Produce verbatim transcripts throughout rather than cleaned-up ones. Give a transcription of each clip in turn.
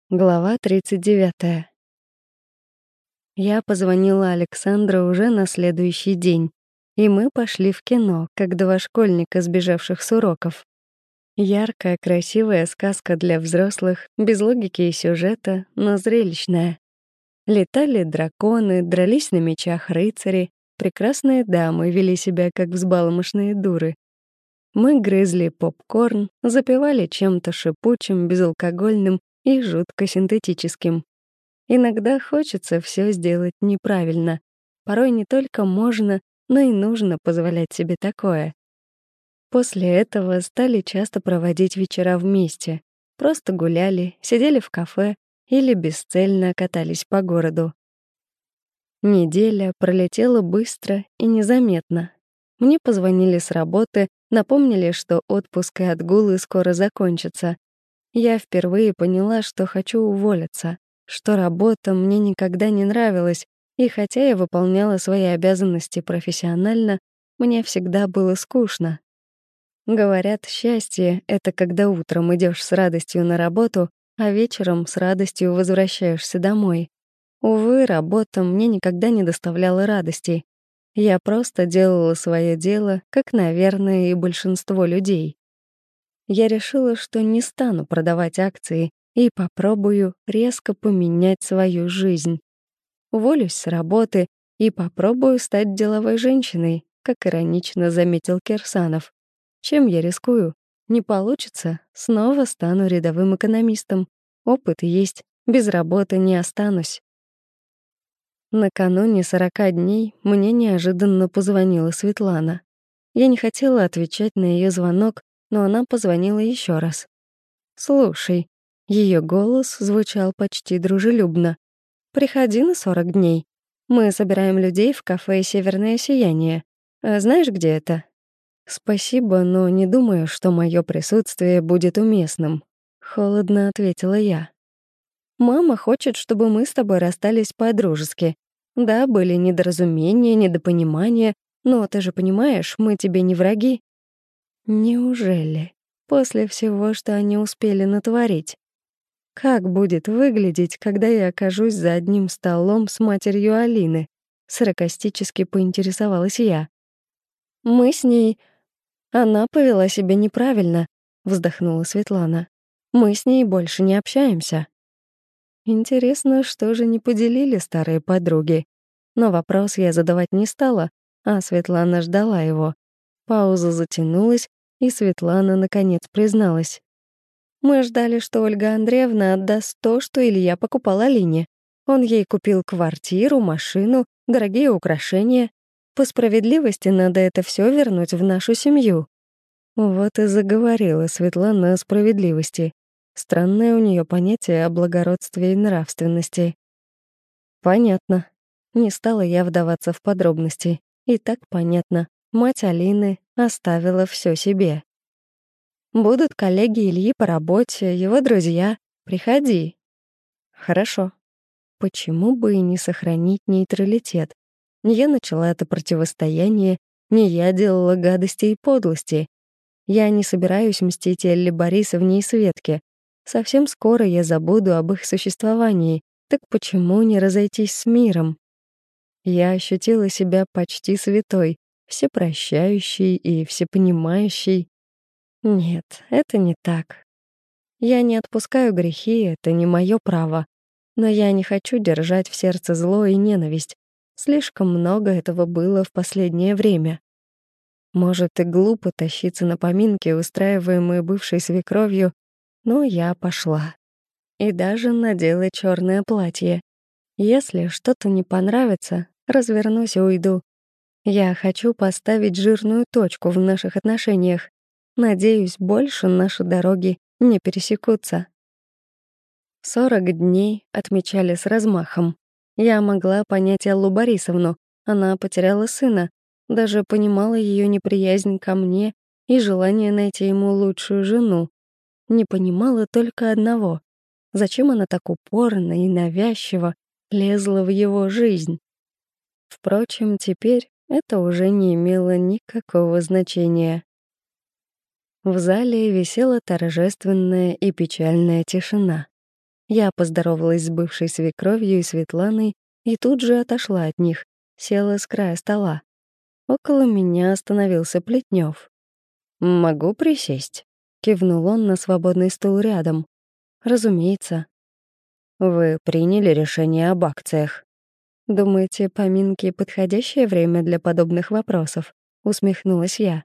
Глава тридцать девятая. Я позвонила Александру уже на следующий день, и мы пошли в кино, как два школьника, сбежавших с уроков. Яркая, красивая сказка для взрослых, без логики и сюжета, но зрелищная. Летали драконы, дрались на мечах рыцари, прекрасные дамы вели себя, как взбалмошные дуры. Мы грызли попкорн, запивали чем-то шипучим, безалкогольным и жутко синтетическим. Иногда хочется все сделать неправильно. Порой не только можно, но и нужно позволять себе такое. После этого стали часто проводить вечера вместе. Просто гуляли, сидели в кафе или бесцельно катались по городу. Неделя пролетела быстро и незаметно. Мне позвонили с работы, напомнили, что отпуск и отгулы скоро закончатся. Я впервые поняла, что хочу уволиться, что работа мне никогда не нравилась, и хотя я выполняла свои обязанности профессионально, мне всегда было скучно. Говорят, счастье — это когда утром идешь с радостью на работу, а вечером с радостью возвращаешься домой. Увы, работа мне никогда не доставляла радости. Я просто делала свое дело, как, наверное, и большинство людей. Я решила, что не стану продавать акции и попробую резко поменять свою жизнь. Уволюсь с работы и попробую стать деловой женщиной, как иронично заметил Кирсанов. Чем я рискую? Не получится, снова стану рядовым экономистом. Опыт есть, без работы не останусь. Накануне сорока дней мне неожиданно позвонила Светлана. Я не хотела отвечать на ее звонок, но она позвонила еще раз. «Слушай», ее голос звучал почти дружелюбно. «Приходи на сорок дней. Мы собираем людей в кафе «Северное сияние». А знаешь, где это?» «Спасибо, но не думаю, что мое присутствие будет уместным», — холодно ответила я. «Мама хочет, чтобы мы с тобой расстались по-дружески. Да, были недоразумения, недопонимания, но ты же понимаешь, мы тебе не враги». Неужели? После всего, что они успели натворить? Как будет выглядеть, когда я окажусь за одним столом с матерью Алины? Саркастически поинтересовалась я. Мы с ней... Она повела себя неправильно, вздохнула Светлана. Мы с ней больше не общаемся. Интересно, что же не поделили старые подруги? Но вопрос я задавать не стала, а Светлана ждала его. Пауза затянулась, и Светлана наконец призналась. Мы ждали, что Ольга Андреевна отдаст то, что Илья покупал Алине. Он ей купил квартиру, машину, дорогие украшения. По справедливости надо это все вернуть в нашу семью. Вот и заговорила Светлана о справедливости. Странное у нее понятие о благородстве и нравственности. Понятно. Не стала я вдаваться в подробности. И так понятно. Мать Алины оставила все себе. Будут коллеги Ильи по работе, его друзья. Приходи. Хорошо. Почему бы и не сохранить нейтралитет? Не я начала это противостояние, не я делала гадости и подлости. Я не собираюсь мстить Элле Борисовне и Светке. Совсем скоро я забуду об их существовании. Так почему не разойтись с миром? Я ощутила себя почти святой, всепрощающей и всепонимающей. Нет, это не так. Я не отпускаю грехи, это не мое право. Но я не хочу держать в сердце зло и ненависть. Слишком много этого было в последнее время. Может, и глупо тащиться на поминки, устраиваемые бывшей свекровью, но я пошла. И даже надела черное платье. Если что-то не понравится, развернусь и уйду. Я хочу поставить жирную точку в наших отношениях. Надеюсь, больше наши дороги не пересекутся. Сорок дней отмечали с размахом. Я могла понять Аллу Борисовну. Она потеряла сына, даже понимала ее неприязнь ко мне и желание найти ему лучшую жену. Не понимала только одного. Зачем она так упорно и навязчиво лезла в его жизнь? Впрочем, теперь это уже не имело никакого значения. В зале висела торжественная и печальная тишина. Я поздоровалась с бывшей свекровью и Светланой и тут же отошла от них, села с края стола. Около меня остановился Плетнев. «Могу присесть?» — кивнул он на свободный стул рядом. «Разумеется». «Вы приняли решение об акциях?» «Думаете, поминки — подходящее время для подобных вопросов?» — усмехнулась я.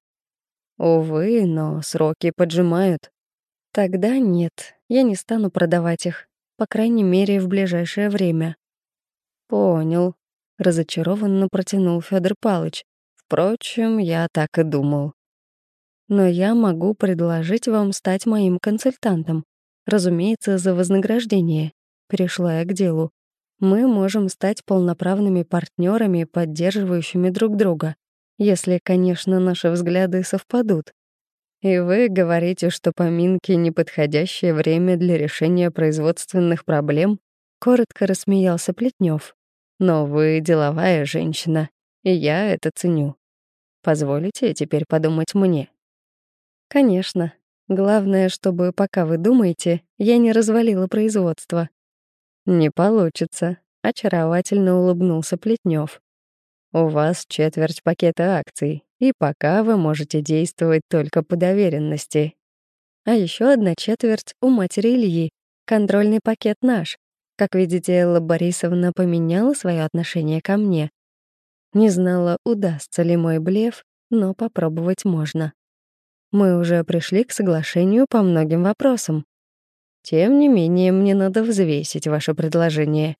«Увы, но сроки поджимают». «Тогда нет, я не стану продавать их, по крайней мере, в ближайшее время». «Понял», — разочарованно протянул Фёдор Палыч. «Впрочем, я так и думал». «Но я могу предложить вам стать моим консультантом. Разумеется, за вознаграждение», — перешла я к делу. «Мы можем стать полноправными партнерами, поддерживающими друг друга, если, конечно, наши взгляды совпадут». «И вы говорите, что поминки — неподходящее время для решения производственных проблем?» — коротко рассмеялся Плетнев. «Но вы деловая женщина, и я это ценю. Позволите теперь подумать мне?» «Конечно. Главное, чтобы, пока вы думаете, я не развалила производство». «Не получится», — очаровательно улыбнулся Плетнев. «У вас четверть пакета акций, и пока вы можете действовать только по доверенности. А еще одна четверть у матери Ильи. Контрольный пакет наш. Как видите, Элла Борисовна поменяла свое отношение ко мне. Не знала, удастся ли мой блеф, но попробовать можно. Мы уже пришли к соглашению по многим вопросам. Тем не менее, мне надо взвесить ваше предложение».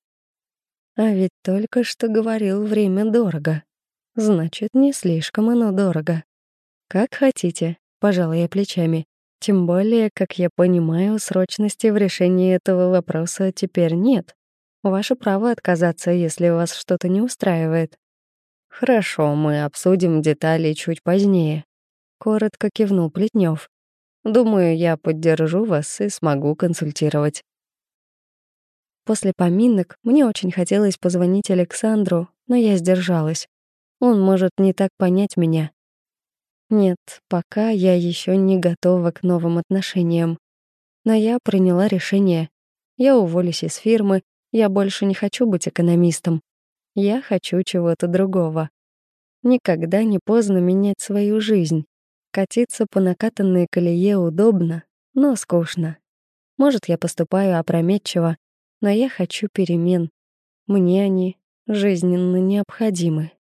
А ведь только что говорил, время дорого. Значит, не слишком оно дорого. Как хотите, пожала я плечами. Тем более, как я понимаю, срочности в решении этого вопроса теперь нет. Ваше право отказаться, если вас что-то не устраивает. Хорошо, мы обсудим детали чуть позднее. Коротко кивнул Плетнев. Думаю, я поддержу вас и смогу консультировать. После поминок мне очень хотелось позвонить Александру, но я сдержалась. Он может не так понять меня. Нет, пока я еще не готова к новым отношениям. Но я приняла решение. Я уволюсь из фирмы, я больше не хочу быть экономистом. Я хочу чего-то другого. Никогда не поздно менять свою жизнь. Катиться по накатанной колее удобно, но скучно. Может, я поступаю опрометчиво, но я хочу перемен. Мне они жизненно необходимы.